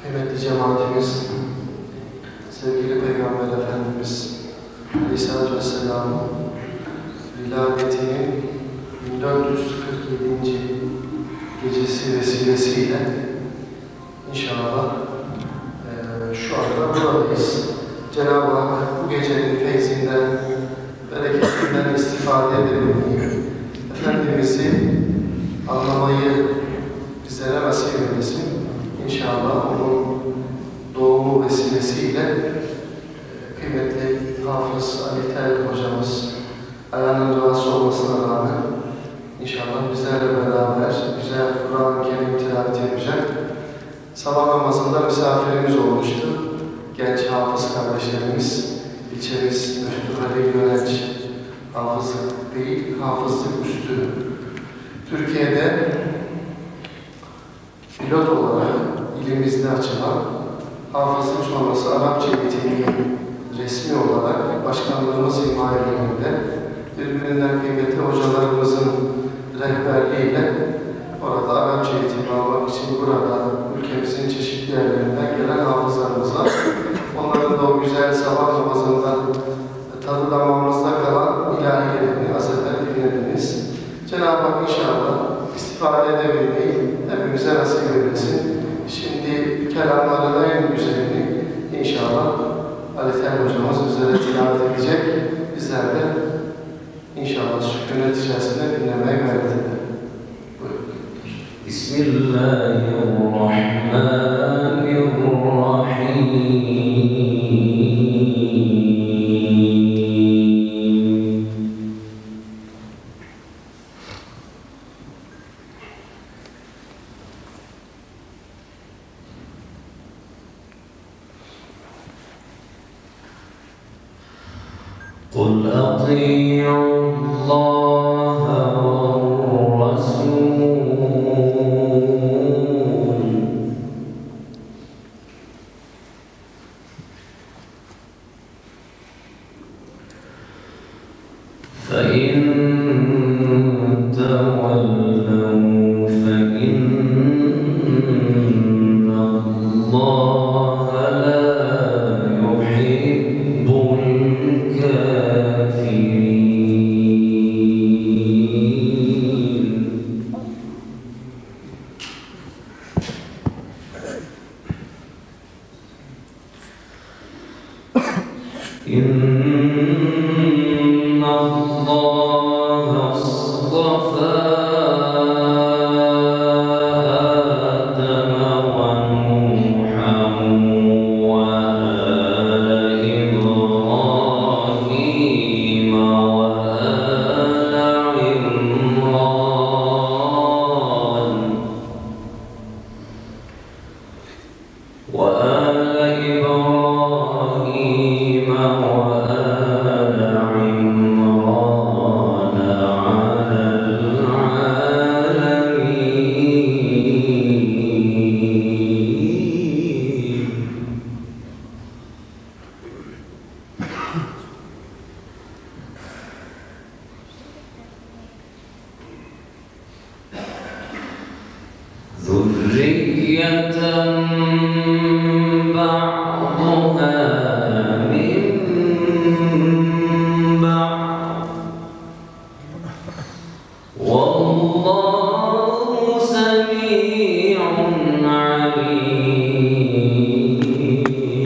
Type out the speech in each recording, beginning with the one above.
Kıymetli cemaatimiz, sevgili Peygamber Efendimiz Aleyhisselatü Vesselam'ın viladetinin 1447. gecesi vesilesiyle inşallah şu anda buradayız. Cenab-ı Hak bu gecenin feyzinden, bereketinden istifade edebilmeyi, Efendimiz'i anlamayı bizlere nasip eylesin. İnşallah onun doğumu vesilesiyle kıymetli Hafız Ali Tel hocamız ayağının duası olmasına rağmen inşallah bizlerle beraber güzel Kur'an-ı Kerim tilavet edecek. Sabah namazında misafirimiz olmuştu. Genç hafız kardeşlerimiz, ilçemiz Müftü Ali Yönenç, hafızlık değil, hafızlık üstü. Türkiye'de pilot olarak ilimizde açılan hafızlık sonrası Arapça eğitimi resmi olarak başkanlığımız himayelerinde birbirinden kıymetli hocalarımızın rehberliğiyle orada Arapça eğitimi almak için burada ülkemizin çeşitli yerlerinden gelen hafızlarımız var. Onların da o güzel sabah namazından tadı damağımızda kalan ilahiyelerini az evvel dinlediniz. Cenab-ı Hak inşallah istifade edebilmeyi hepimize nasip eylesin. Şimdi kelamların en güzelini inşallah Ali Tel hocamız üzere tilavet edecek. Bizler de inşallah sükunet içerisinde dinlemeye gayret edelim. Buyurun. Bismillahirrahmanirrahim. قُلْ أَطِيعُوا اللَّهَ وَالرَّسُولَ فَإِن تَوَلَّوْا فَإِنَّ اللَّهَ لَا يُحِبُّ إِنَّ اللَّهَ اصْطَفَى آدَمَ وَنُوحًا وَآلَ إِبْرَاهِيمَ وَآلَ عِمْرَانَ ذُرِّيَّةً بَعْضُهَا مِن بَعْضٍ وَاللَّهُ سَمِيعٌ عَلِيمٌ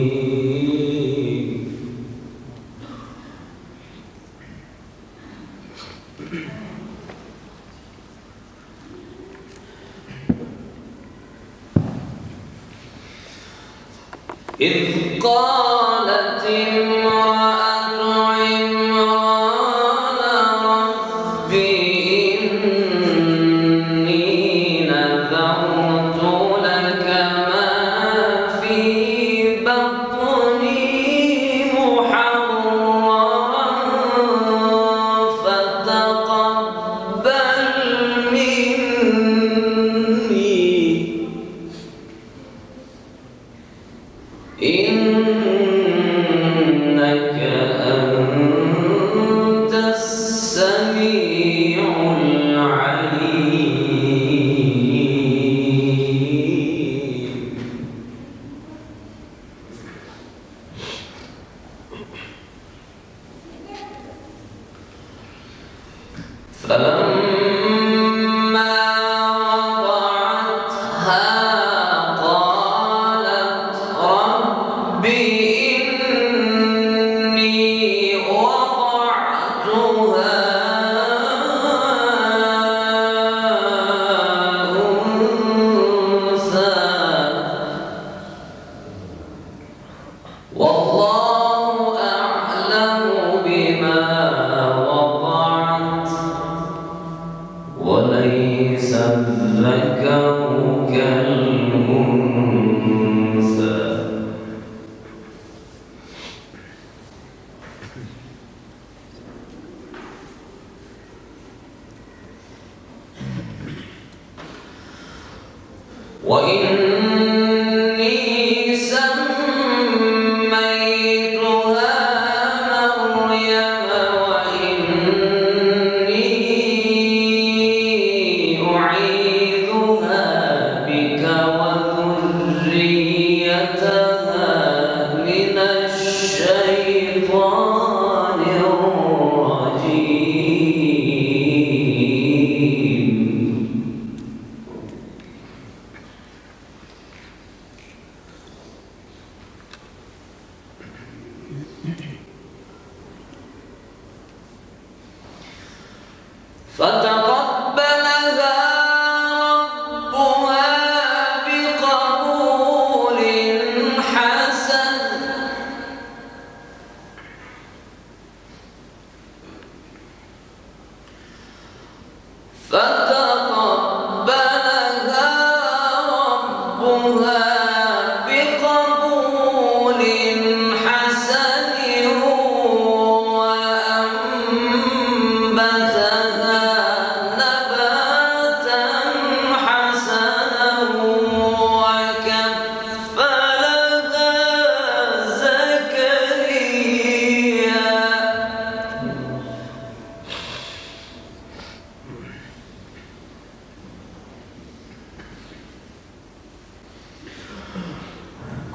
إِذْ قَالَتِ امْرَأَتُ عِمْرَانَ رَبِّ إِنِّي نَذَرْتُ لَكَ مَا فِي بَطْنِي مُحَرَّرًا فَتَقَبَّلْ مِنِّي إِنَّكَ أَنْتَ السَّمِيعُ الْعَلِيمُ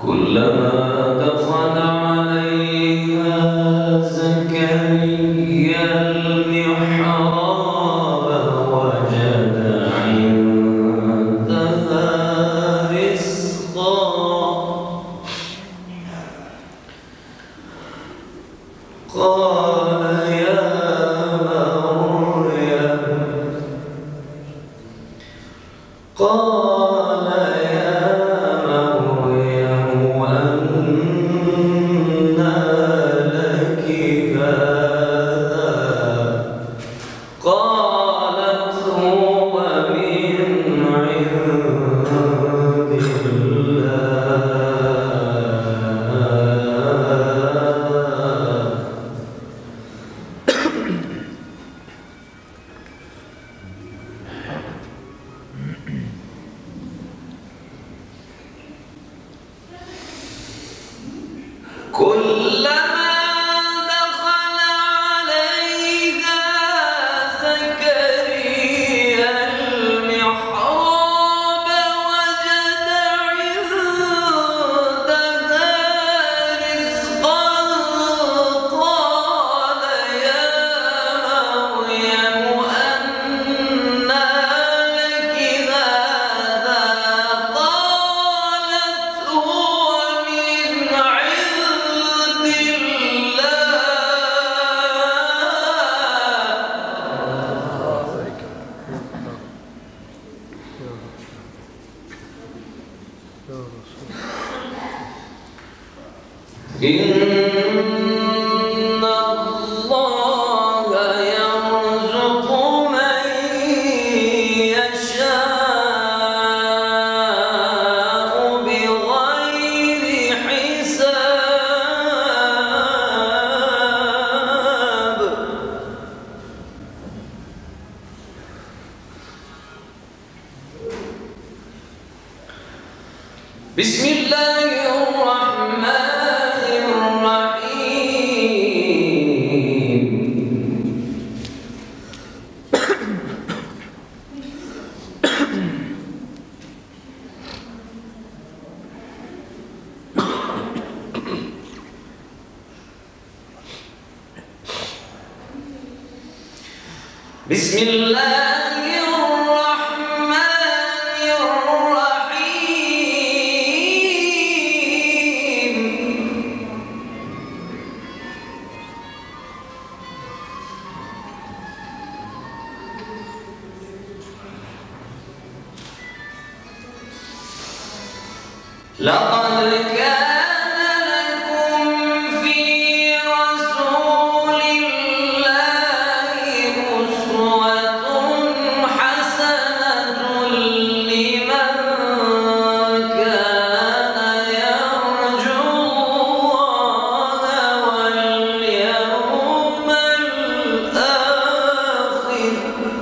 كلما دخل عليها زكريا المحراب وجد عندها رزقا قال يا مريم أنى لك هذا قالت هو من عند كلما دخل عليها زكريا المحراب وجد عندها رزقا قال يا مريم أنى لك هذا قالت هو من عند إن الله يرزق من يشاء بغير حساب بسم الله الرحمن الرحيم بسم الله الرحمن الرحيم لقد كان لكم في رسول الله أسوة حسنة لمن كان يرجو الله واليوم الآخر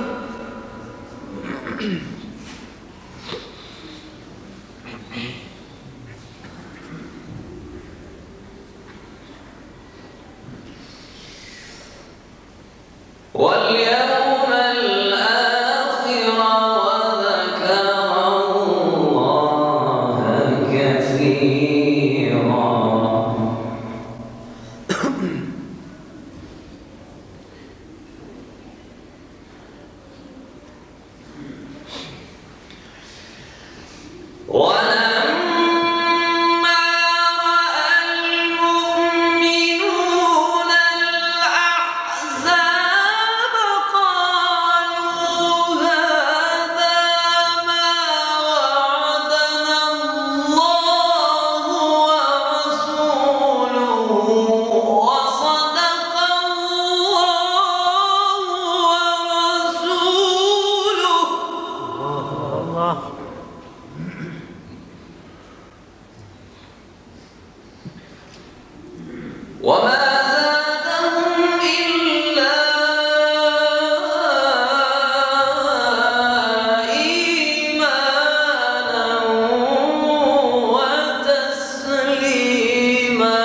واليوم الآخر وذكر الله كثيرا ولما رأى المؤمنون الأحزاب قالوا هذا ما وعدنا الله ورسوله وصدق الله ورسوله وما زادهم إلا إيمانا وتسليما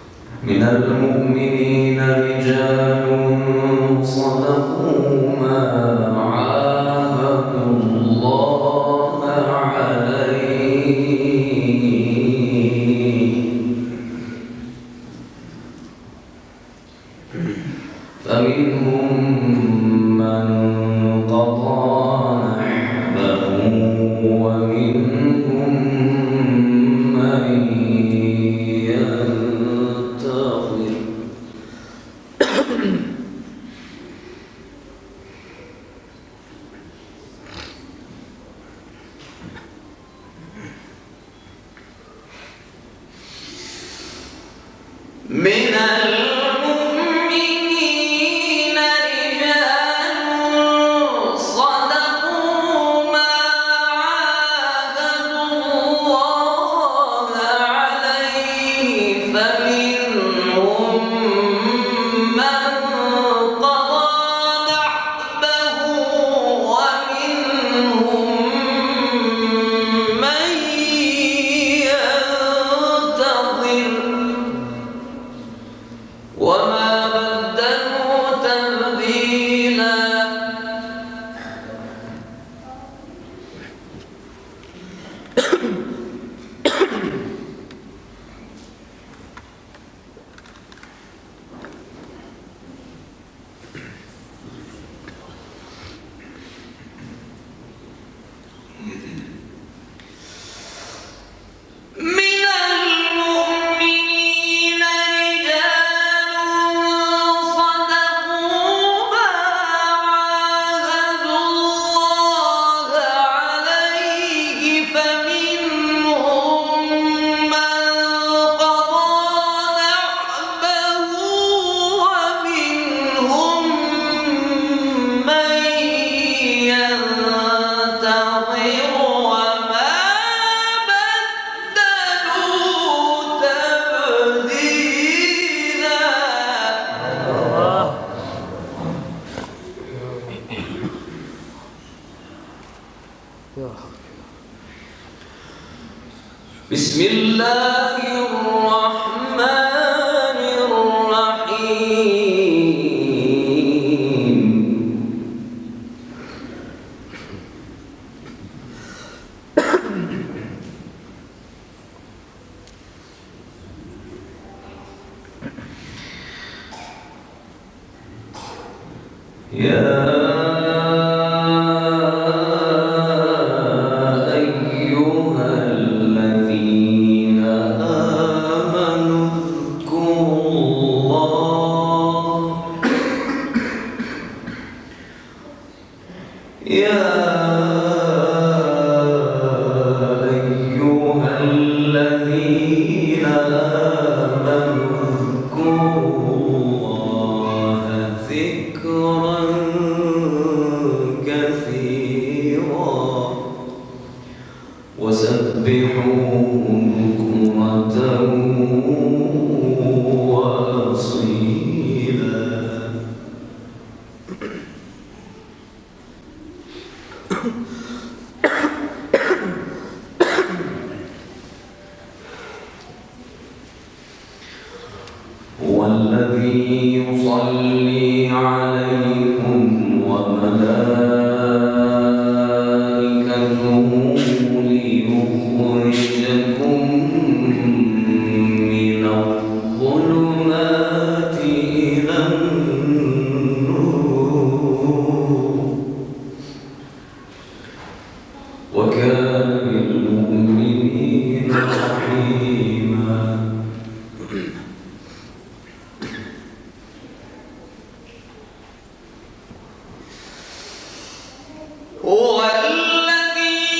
من المؤمنين رجال صدقوا ما من المؤمنين رجال صدقوا ما عاهدوا الله عليه فمنهم من قضى نحبه ومنهم من ينتظر وما بدلوا تبديلا من المؤمنين رجال صدقوا ما عاهدوا الله عليه فمنهم من قضى نحبه ومنهم من ينتظر وما بدلوا تبديلا بسم الله الرحمن الرحيم يا أيها الذين آمنوا اذكروا الله يا أيها الذين آمنوا اذكروا الله ذكرا كثيرا وسبحوه بكرة وأصيلا هو الذي يصلي عليكم وملائكته ليخرجكم من الظلمات إلى النور وكان بالمؤمنين رحيما هو الذي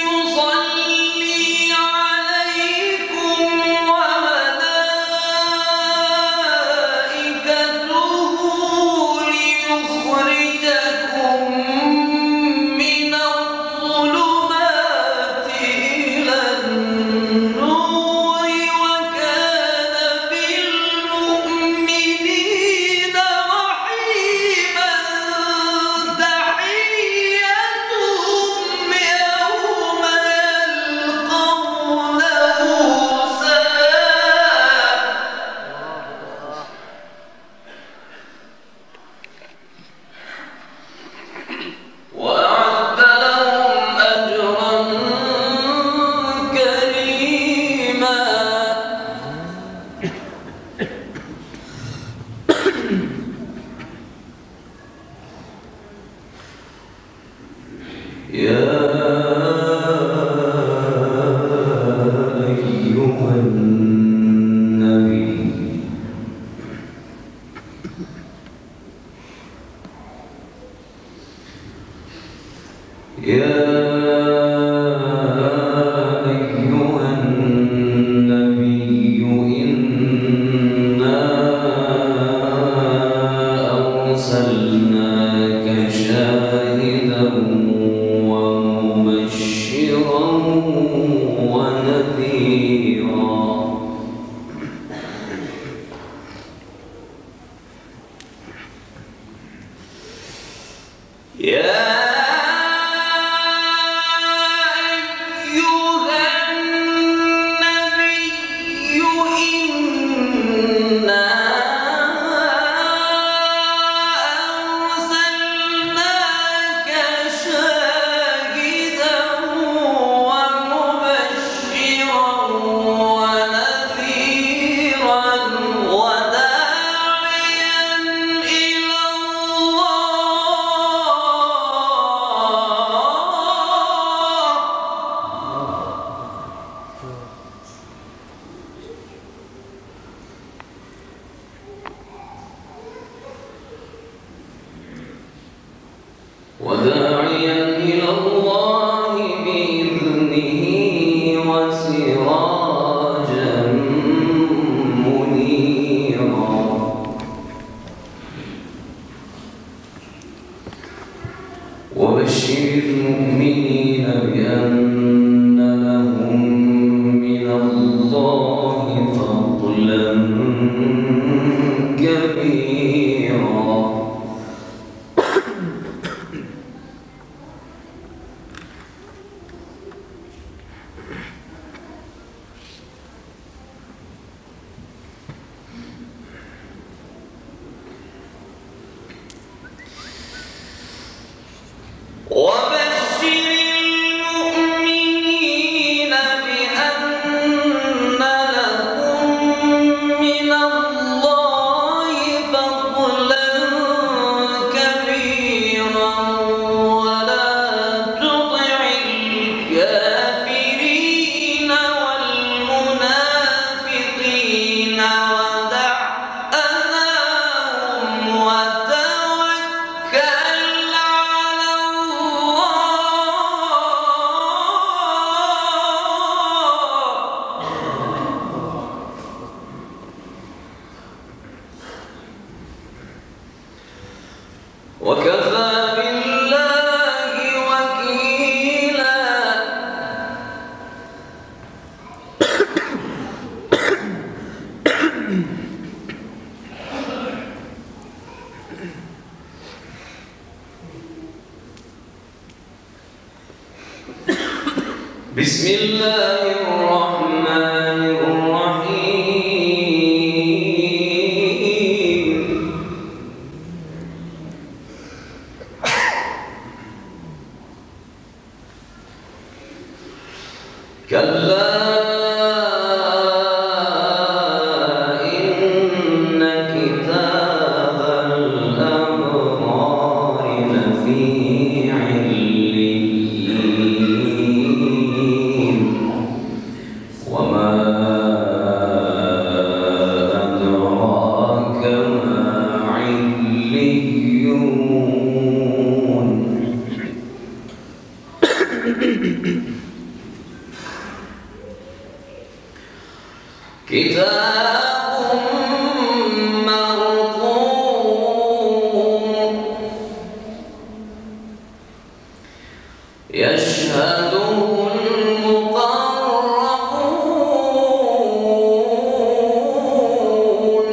يصلي عليكم وملائكته ليخرجكم من الظلمات إلى النور وكان بالمؤمنين رحيما تحيتهم يوم يلقونه سلام وأعد لهم أجرا كريما يا أيها النبي يا أيها النبي إنا أرسلناك شاهدا ومبشرا ونذيرا يا وداعيا إلى الله بإذنه وسراجا منيرا وبشر المؤمنين بأن لهم من الله فضلا كبيرا وبشر المؤمنين بأن لهم من الله فضلا كبيرا ولا تطع الكافرين والمنافقين ودع أذاهم وتوكل وكفى بالله وكيلا بسم الله الرحمن الرحيم كلا إن كتاب الأبرار لفي عليين وما أدراك ما عليون كتاب مرقوم يشهده المقربون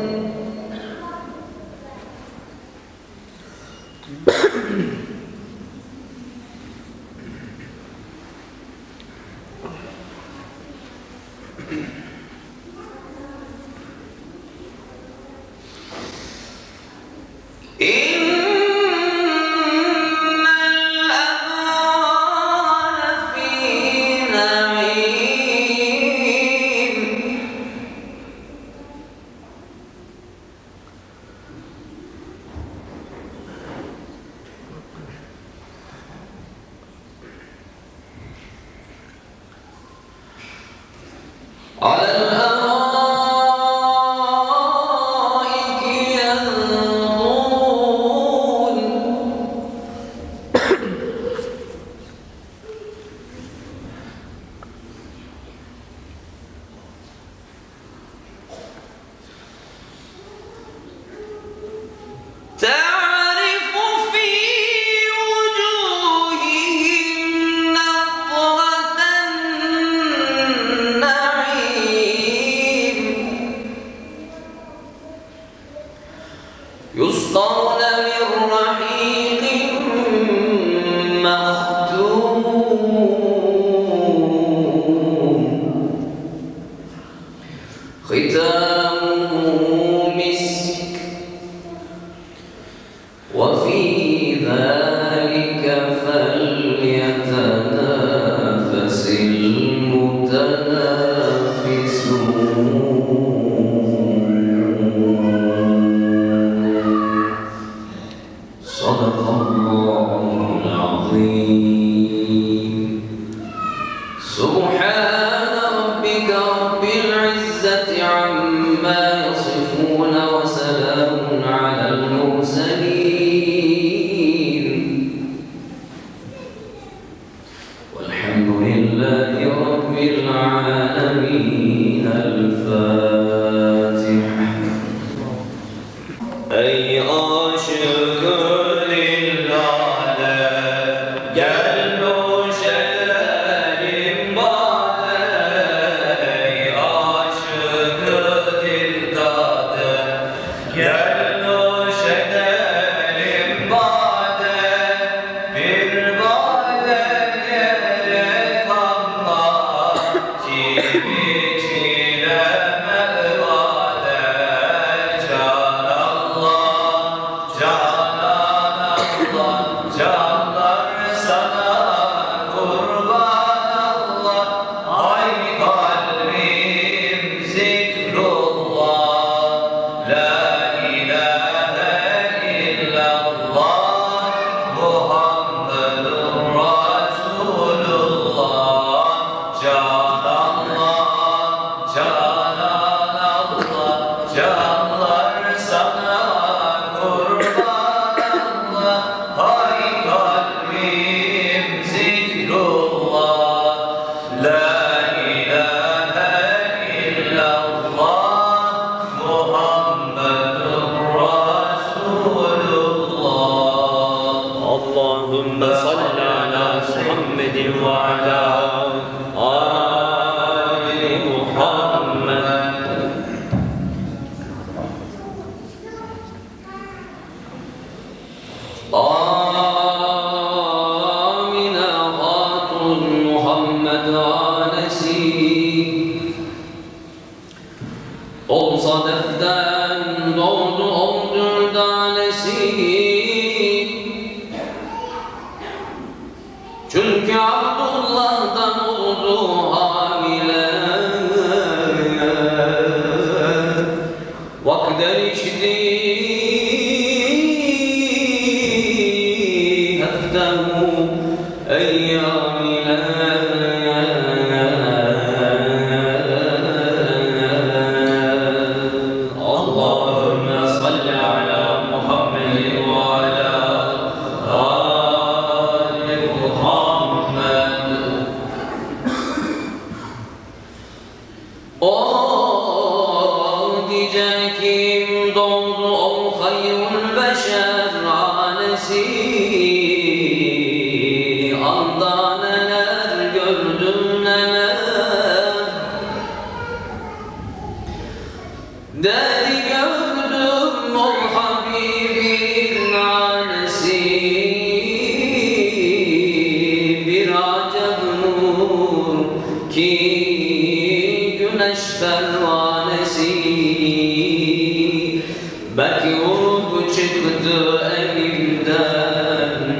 إن الأبرار في نعيم canlar sana kurban Allah. Ay kalbim zikrullah, la ilahe illallah, Muhammedur Resulullah. Can Allah, canan Allah, canlar sana kurban Allah. Hay kalbim zikrullah, la ilahe illallah, Muhammedur Resulullah. Allahümme salli ala Muhammedin ve ala Ali Muhammed. Amine Hatun Muhammed Anesi olsa deften doğdu oldu tanesi. Çünkü Abdullah'dan oldu hamile. Vakden içti heftehu eyyam ile. Allahümme salli ala Muhammedin ve ala Ali Muhammed. O gece kim doğdu o hayrul beşer hanesi. Anda neler gördüm neler, dedi gördüm o Habibin annesi. Bir acep nur ki güneş pervanesi, belki vurup çıktı elimden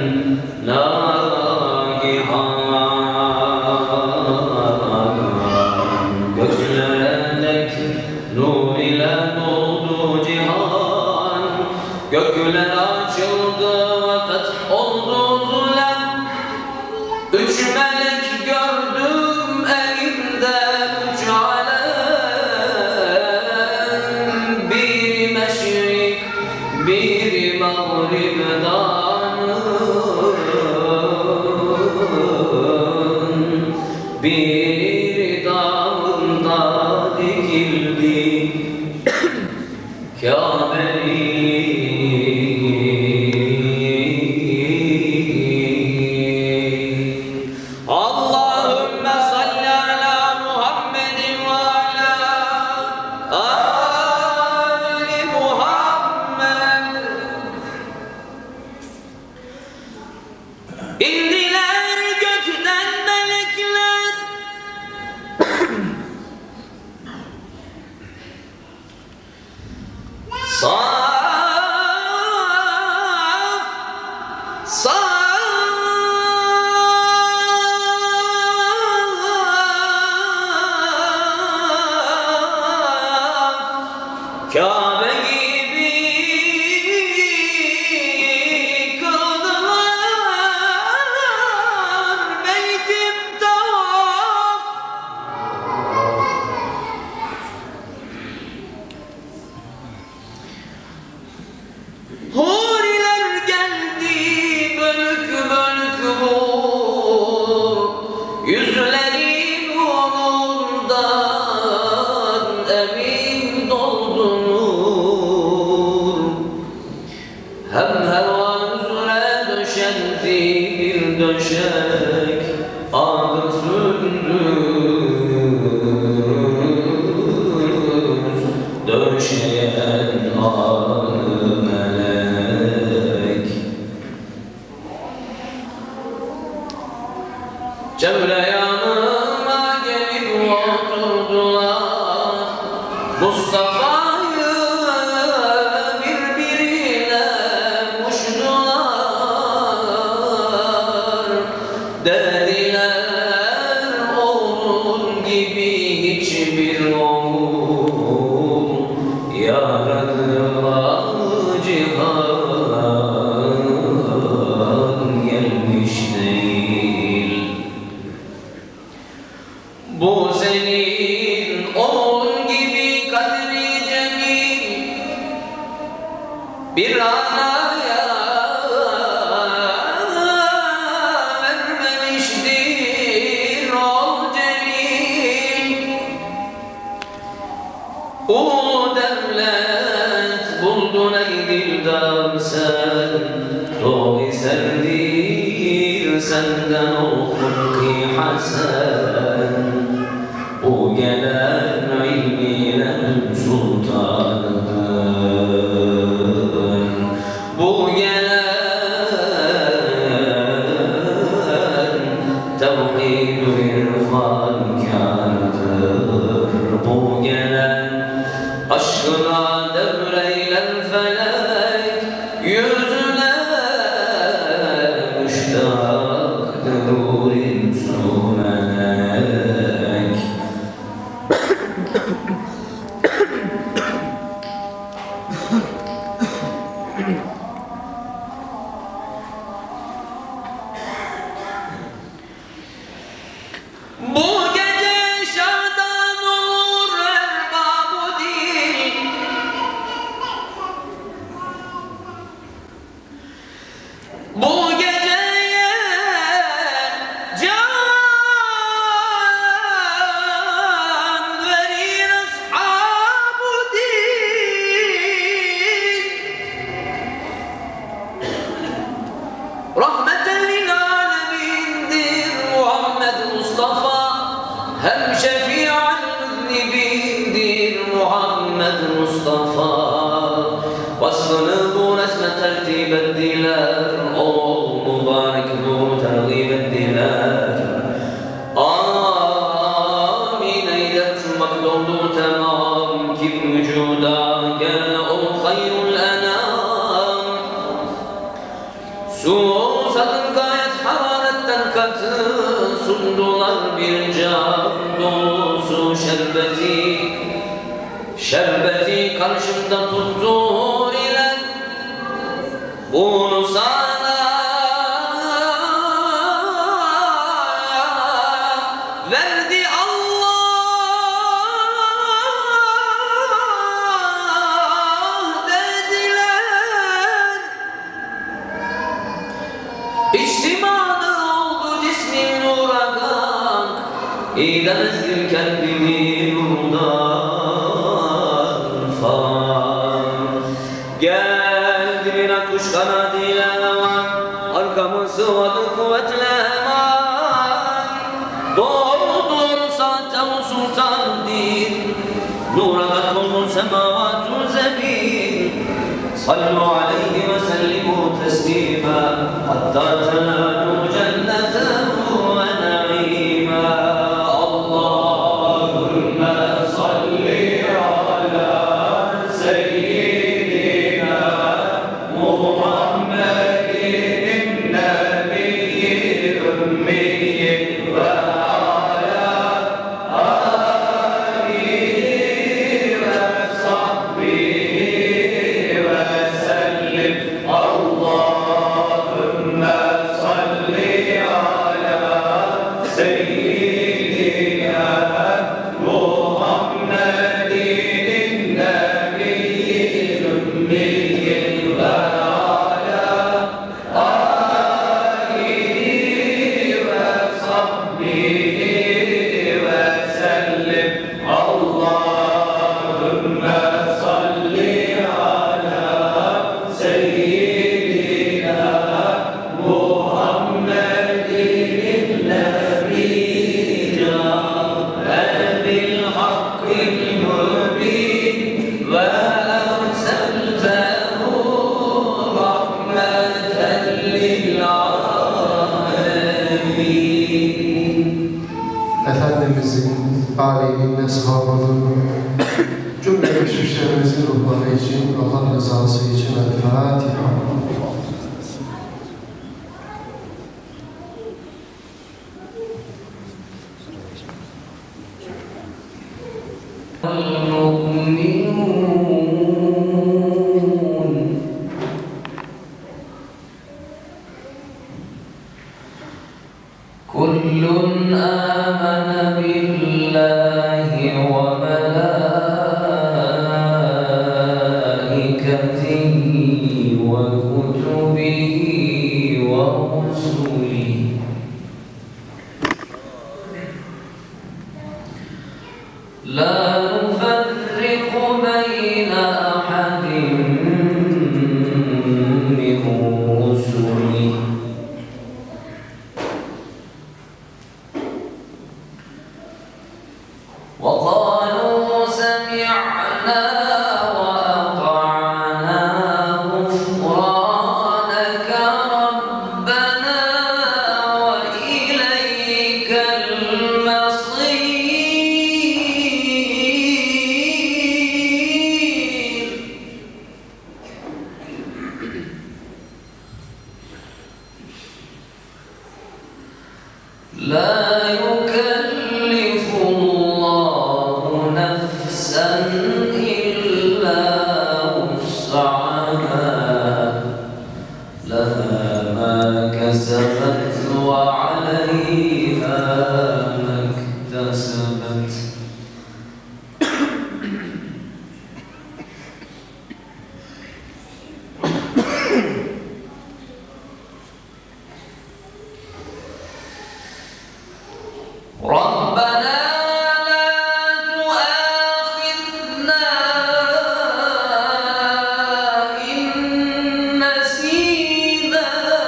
nagihan. Göklere dek nur ile doldu cihan, gökler açıldı ve feth oldu zulem. Üç melek gördüm elimde, üç alem, biri meşrik, biri mağrib dağının, biri damında dikildi Kabe'nin. Allahümme salli ala Muhammedin ve ala Ali Muhammed. İndiler gökten melekler, saf Kabe gibi kıldılar beytim tavaf. Huriler geldi bölük bölük bu yüzlerin nurundan emin doldunur. Hem heva üzere döşendi bir döşek adı sündüz, döşeyen ağlı melek. Cemre yanıma gelip oturdular, Mustafa'yı birbirine muştular. serdir senden o hulki hasen. Bu gelen ilmilen sultanın, bu gelen tevhid-ü irfan kârıdır. Bu gelen aşkına devreylen felek, yüzüne müştaktır insu melek. Bu gece şadan olur erbab-ı dil, bu geceye can verir ashab-ı dil. Rahmeten lil alemindir Muhammed Mustafa, hem şefi'al müznibindir Muhammed Mustafa. Vasfını bu resme tertip ettiler, ol mübarek bu tergib ettiler. Amin eyler şu vakit oldu tamam, kim vücuda gene ol hayrul enam. Susadın gayet hararetten katı, sundular bir cam dolusu şerbeti. Şerbeti karşımda tuttur ile bunu sana verdi Allah dediler. İçtimadı oldu cismin uragan, İdemezdim kendimi nurdan fan. Geldi bir akkuş kanadıyla aman, arkamı sıvadı kuvvetle eman. Doğrudur saatte o sultan din, nura katkılın semavat-ı zemin. Sallu aleyhi ve sellimu teslima, hatta tenalu cennetehu ve naima. Allahümme salli ala seyyidina Muhammedin nebiyyi ümmiyyi ve ala alihi ve sahbihi ve sellim. Allahümme salli ala seyyidina Muhammedin nebiyyi ümmiyyi ve ala alihi ve sahbihi ve sellim. Allahümme salli ala seyyidina Muhammedin nebiyyi bil hakkil mübin ve erseltehu rahmeten lil alemin. Efendimizin, âlinin, eshabının, cümle geçmişlerimizin ruhları için, Allah rızası için El Fatiha. المؤمنون كل آمن بالله وملائكته وكتبه ورسله لا نفرق بين أحد من رسله لا يكلف الله نفسا إلا وسعها لها ما كسبت وعليها ما اكتسبت ربنا لا تؤاخذنا إن نسينا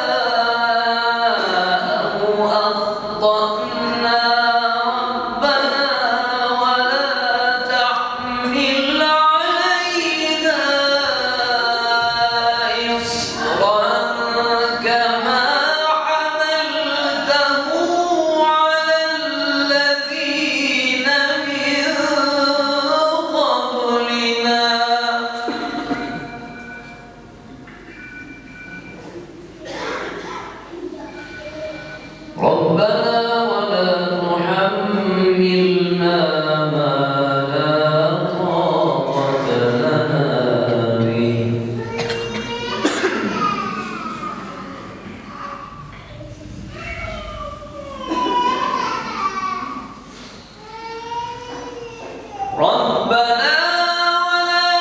أو أخطأنا ربنا ولا تحمل علينا إصرا كما حملته على الذين من قبلنا ربنا ولا تحملنا ما لا طاقة لنا به ربنا ولا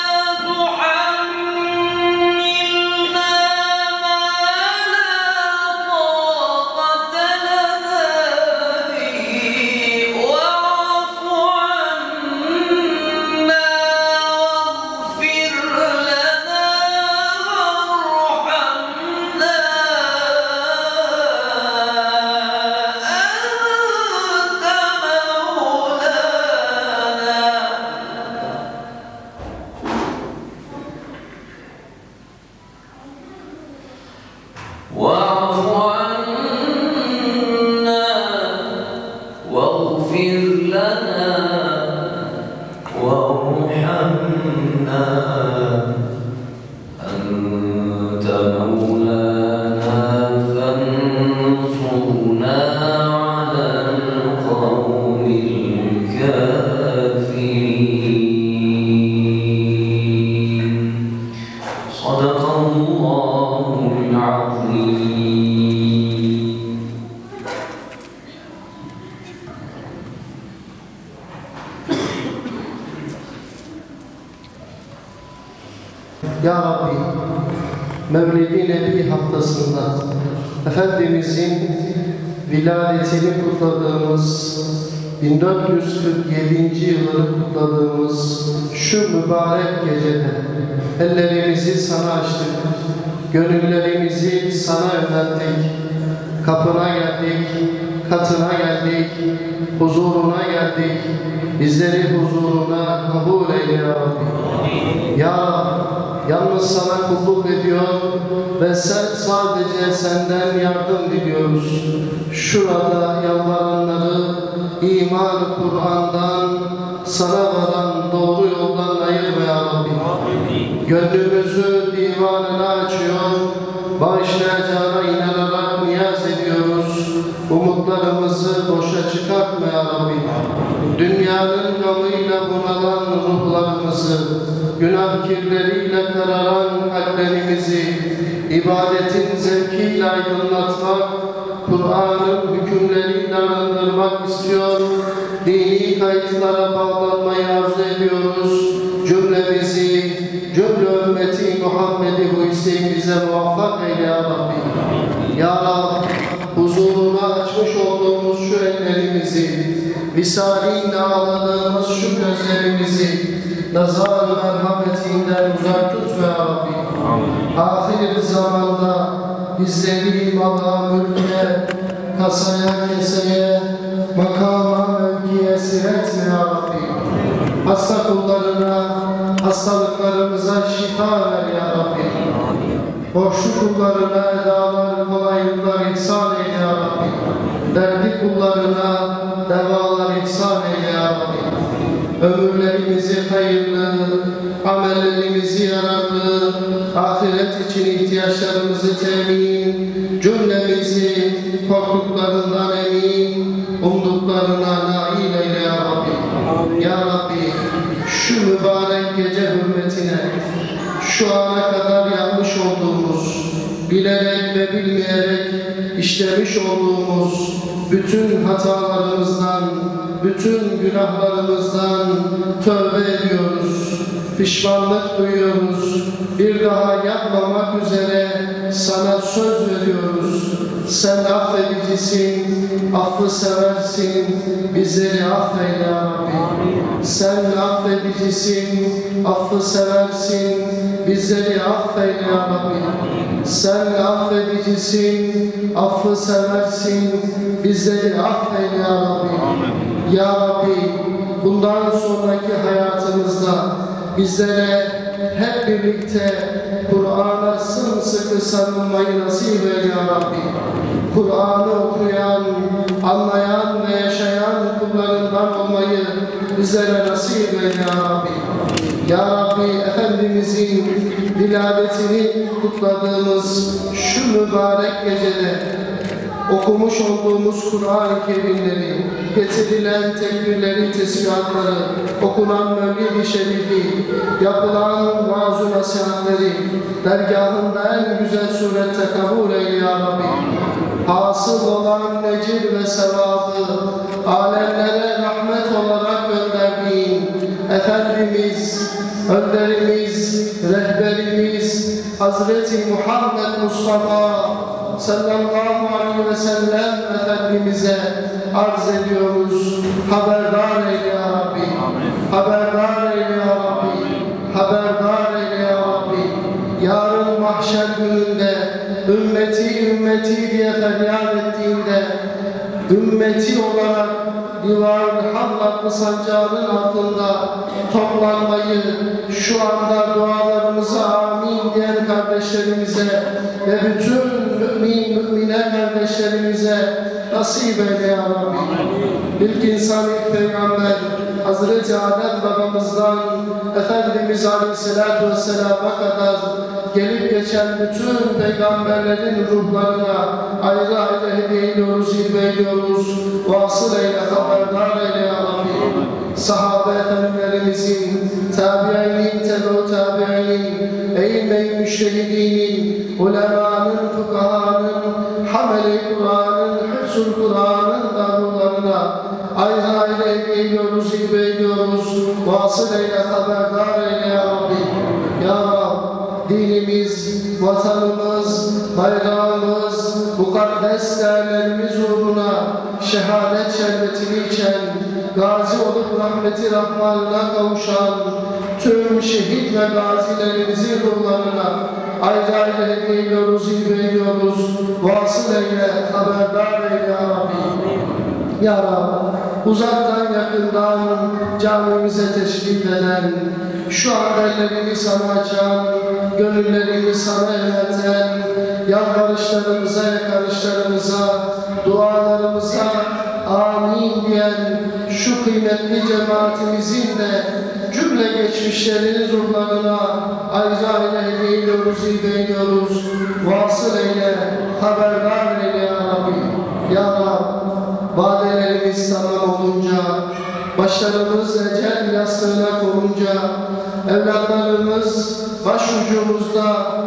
تحملنا ما لا طاقة لنا به واعف عنا واغفر لنا وارحمنا أنت مولانا واعف عنا واغفر لنا وارحمنا أنت مولانا فانصرنا على القوم الكافرين صدق الله العظيم Ya Rabbi, Mevlid-i Nebi haftasında Efendimizin vilayetini kutladığımız, 1447. yılını kutladığımız şu mübarek gecede ellerimizi sana açtık, gönüllerimizi sana yönelttik, kapına geldik, katına geldik, huzuruna geldik, bizleri huzuruna kabul eyle ya Rabbi. Ya Rabbi, yalnız sana kulluk ediyor ve sadece senden yardım diliyoruz. Şurada yalvaranları iman Kur'an'dan, sana varan doğru yoldan ayırma ya Rabbi. Gönlümüzü divanına açıyor, bağışlayacağına inanarak niyaz ediyoruz. Umutlarımızı boşa çıkartma ya Rabbi. Dünyanın gamıyla bunalan ruhlarımızı, günah kirleriyle kararan kalplerimizi, ibadetin zevkiyle aydınlatmak, Kur'an'ın hükümleriyle arındırmak istiyor, dini kayıtlara bağlanmayı arzu ediyoruz. Cümlemizi, cümle ümmeti Muhammed'i bu isteğimize muvaffak eyle ya Rabbi. Ya Rabbi, huzuruna açmış olduğumuz şu ellerimizi, visalinle ağladığımız şu gözlerimizi, nazar merhametinden uzak tut ya Rabbi. Ahir zamanda bizleri mala, mülke, kasaya, keseye, makama, mevkiye siretme ya Rabbi. Hasta kullarına, hastalıklarımıza şifa ver ya Rabbi. Borçlu kullarına edalar, kolaylıklar ihsan eyle ya Rabbi. Dertli kullarına devalar ihsan eyle ya Rabbi. Ömürlerimizi hayırlı, amellerimizi yararlı, ahiret için ihtiyaçlarımızı temin, cümlemizi korktuklarından emin, şu ana kadar yapmış olduğumuz, bilerek ve bilmeyerek işlemiş olduğumuz bütün hatalarımızdan, bütün günahlarımızdan tövbe ediyoruz. Pişmanlık duyuyoruz. Bir daha yapmamak üzere sana söz veriyoruz. Sen affedicisin, affı seversin, bizleri affeyle ya Rabbi. Sen affedicisin, affı seversin, bizleri affeyle ya Rabbi. Sen affedicisin, affı seversin, bizleri affeyle ya Rabbi. Ya Rabbi, bundan sonraki hayatımızda bizlere hep birlikte Kur'an'a sımsıkı sarılmayı nasip eyle ya Rabbi. Kur'an'ı okuyan, anlayan ve yaşayan kullarından olmayı bizlere nasip eyle ya Rabbi. Ya Rabbi, Efendimizin viladetini kutladığımız şu mübarek gecede okumuş olduğumuz Kur'an-ı Kerimleri, getirilen tekbirleri, tesbihatları, okunan Mevlid-i Şerifi, yapılan vaaz-ı nasihatleri, dergahında en güzel surette kabul eyle ya Rabbi. Hasıl olan necir ve sevabı, alemlere rahmet olarak gönderdiğin Efendimiz, önderimiz, rehberimiz, Hazreti Muhammed Mustafa sallallahu aleyhi ve sellem Efendimiz'e arz ediyoruz. Haberdar eyle ya Rabbi. Haberdar eyle ya Rabbi. Haberdar eyle ya Rabbi. Yarın mahşer gününde ümmeti diye feryat ettiğinde ümmeti olarak divar Hamd'lı sancağının altında toplanmayı şu anda dualarımıza amin diyen kardeşlerimize ve bütün mümine kardeşlerimize nasip eyle ya Rabbi. İlk insan, ilk peygamber Hazreti Adem babamızdan Efendimiz Aleyhisselatü Vesselam'a kadar gelip geçen bütün peygamberlerin ruhlarına ayrı ayrı hediye ediyoruz, ilme ediyoruz. Vasıl eyle, haberdar eyle ya Rabbi. Sahabe efendilerimizin, tabi'inin, tebe-u tabi'inin, eyyme-i müştehidinin, ulemanın, fukahanın, hamel-i Kur'an'ın, hıfzul Kur'an'ın da ruhlarına ayrı ayrı hediye ediyoruz, ilme ediyoruz. Vasıl eyle, haberdar eyle ya Rabbi. Ya Rabbi, dinimiz, vatanımız, bayrağımız, mukaddes değerlerimiz uğruna şehadet şerbetini içen, gazi olup rahmeti rahmanına kavuşan tüm şehit ve gazilerimizin ruhlarına ayrı ayrı hediye ediyoruz, ilme ediyoruz. Vasıl eyle, haberdar eyle ya Rabbi. Ya Rabbi, uzaktan yakından camimize teşrif eden, şu an ellerini sana açan, gönüllerini sana yönelten, yalvarışlarımıza, yakarışlarımıza, dualarımıza amin diyen şu kıymetli cemaatimizin de cümle geçmişlerin ruhlarına ayrıca ayrı hediye ediyoruz, ilme ediyoruz. Vasıl eyle, haberdar eyle ya Rabbi. Ya Rabbi, vadelerimiz tamam olunca, başlarımız ecel yastığına konunca, evlatlarımız başucumuzda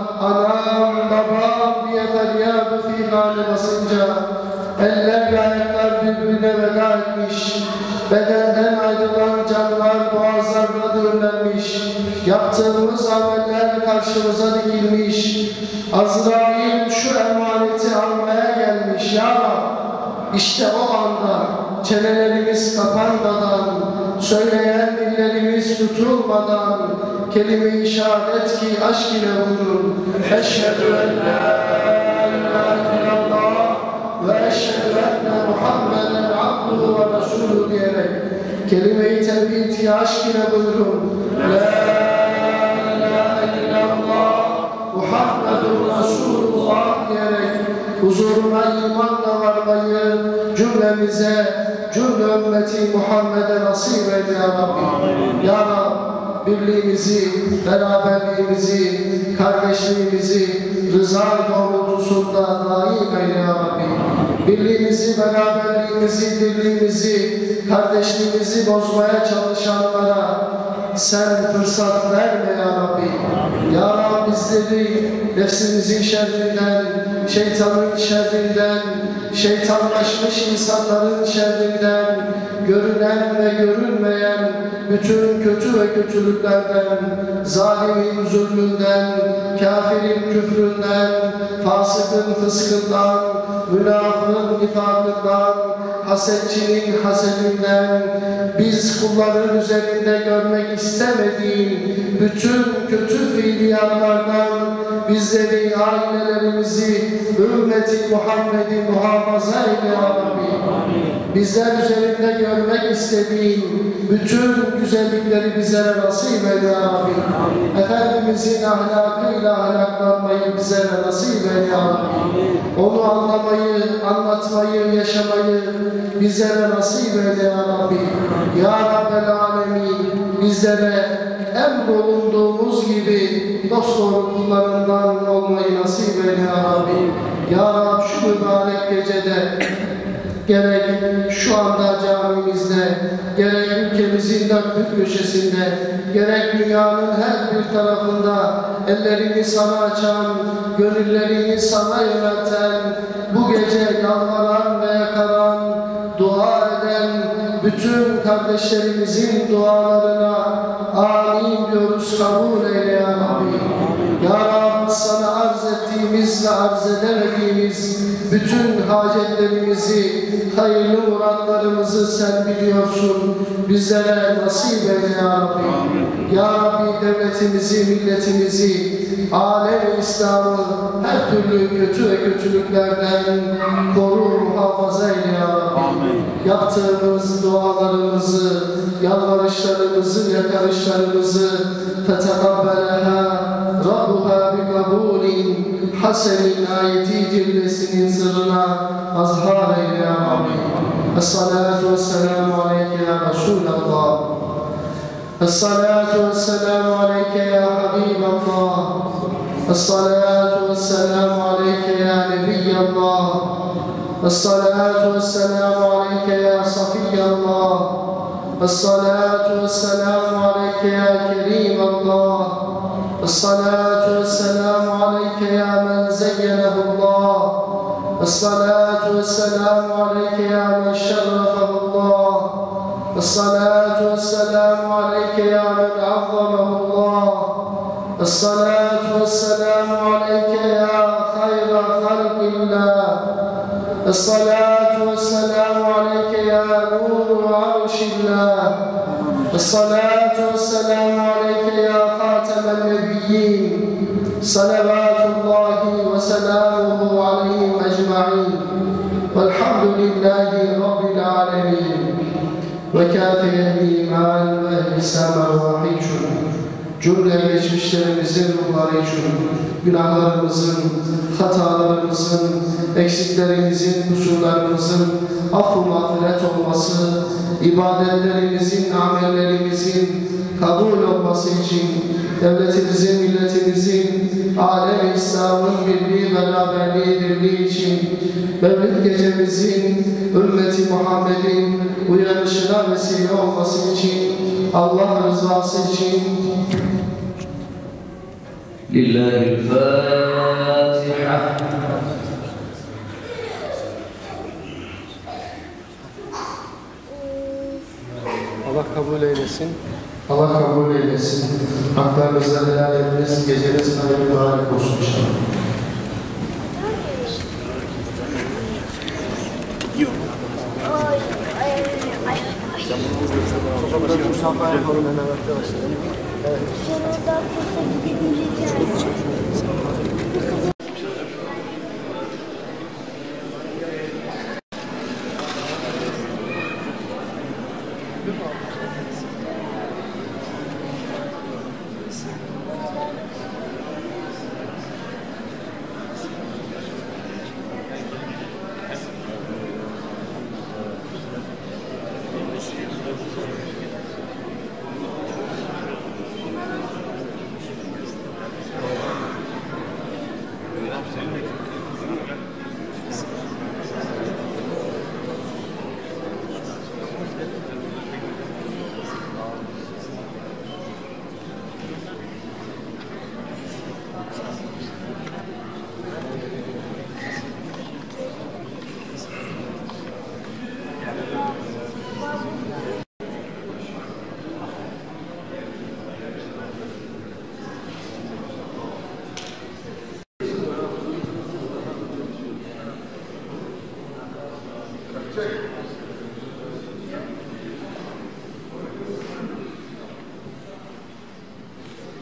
anam, babam diye feryadı figanı basınca, eller ve ayaklar birbirine veda etmiş, bedenden ayrılan canlar boğazlarına düğümlenmiş, yaptığımız ameller karşımıza dikilmiş, Azrail şu emaneti almaya gelmiş ya Rabbi. İşte o anda çenelerimiz kapanmadan, söyleyen dillerimiz tutulmadan kelime-i şehadet ki aşk ile vurur. Eşhedü en la ilahe illallah ve eşhedü enne Muhammeden abduhu ve resulü diyerek kelime-i tevhid ki aşk ile buyurur. La ilahe illallah Muhammedun Resulullah diyerek huzuruna imanla varmayı cümlemize, cümle ümmeti Muhammed'e nasip eyle ya Rabbi. Ya Rabbi, birliğimizi, beraberliğimizi, kardeşliğimizi rıza doğrultusunda daim eyle ya Rabbi. Birliğimizi, beraberliğimizi, dirliğimizi, kardeşliğimizi bozmaya çalışanlara sen fırsat verme ya Rabbi. Ya Rabbi bizleri nefsimizin şerrinden, şeytanın şerrinden, şeytanlaşmış insanların şerrinden, görünen ve görünmeyen bütün kötü ve kötülüklerden, zalimin zulmünden, kafirin küfründen, fasıkın fıskından, münafığın nifakından, hasetçinin hasedinden, biz kulların üzerinde görmek istemediğin bütün kötü fiiliyanlardan bizleri, ailelerimizi, ümmeti Muhammed'i muhafaza eyle ya Rabbi. Bizler üzerinde görmek istediğin bütün güzellikleri bize nasip eyle ya Rabbi. Efendimizin ahlakıyla ahlaklanmayı bize nasip eyle ya Rabbi. Onu anlamayı, anlatmayı, yaşamayı bize nasip eyle ya Rabbi. Ya Rabbel Alemin, bizlere emrolunduğumuz gibi dosdoğru kullarından olmayı nasip eyle ya Rabbi. Ya Rabbi şu mübarek gecede gerek şu anda camimizde, gerek ülkemizin dört bir köşesinde, gerek dünyanın her bir tarafında ellerini sana açan, gönüllerini sana yönelten, bu gece yalvaran ve yakaran, dua eden bütün kardeşlerimizin dualarına amin diyoruz, kabul eyle ya Rabbi. Ya Rabbi sana arz ettiğimiz ve arz edemediğimiz bütün hacetlerimizi, hayırlı muratlarımızı sen biliyorsun. Bizlere nasip eyle ya Rabbi. Ya Rabbi devletimizi, milletimizi, alem-i İslam'ı her türlü kötü ve kötülüklerden koru, muhafaza eyle ya Rabbi. Yaptığımız dualarımızı, yalvarışlarımızı, yakarışlarımızı فَتَقَبَّلَهَا رَبُّهَا بِقَبُولٍ hasenin ayeti cümlesinin sırrına azhar eyle ya Rabbi. Es-salatu vesselamu aleyke ya Resulallah. Es-salatu vesselamu aleyke ya Habiballah. Es-salatu vesselamu aleyke ya Nebiyyallah. Es-salatu vesselamu aleyke ya Safiyallah. Es-salatu vesselamu aleyke ya Kerimallah. الصلاة والسلام عليك يا من زينه الله. الصلاة والسلام عليك يا من شرفه الله. الصلاة والسلام عليك يا من عظمه الله. الصلاة والسلام عليك يا خير خلق الله. الصلاة والسلام عليك يا نور عرش الله. الصلاة والسلام عليك يا خاتم النبيين. صلوات الله وسلامه عليهم أجمعين والحمد لله رب العالمين. وكافي إيمان وإحسان وحيش cümle geçmişlerimizin ruhları için, günahlarımızın, hatalarımızın, eksiklerimizin, kusurlarımızın affı mağfiret olması, ibadetlerimizin, amellerimizin kabul olması için, devletimizin, milletimizin, alem-i İslam'ın birliği, beraberliği, dirliği için, Mevlid gecemizin, ümmeti Muhammed'in uyanışına vesile olması için, Allah rızası için, Lillahi'l-Fatiha. Allah kabul eylesin. Allah kabul eylesin. Haklarınızda helal ediniz. Geceniz hayırlı mübarek olsun inşallah. Musafa yapalım hemen arkadaşlar. Evet.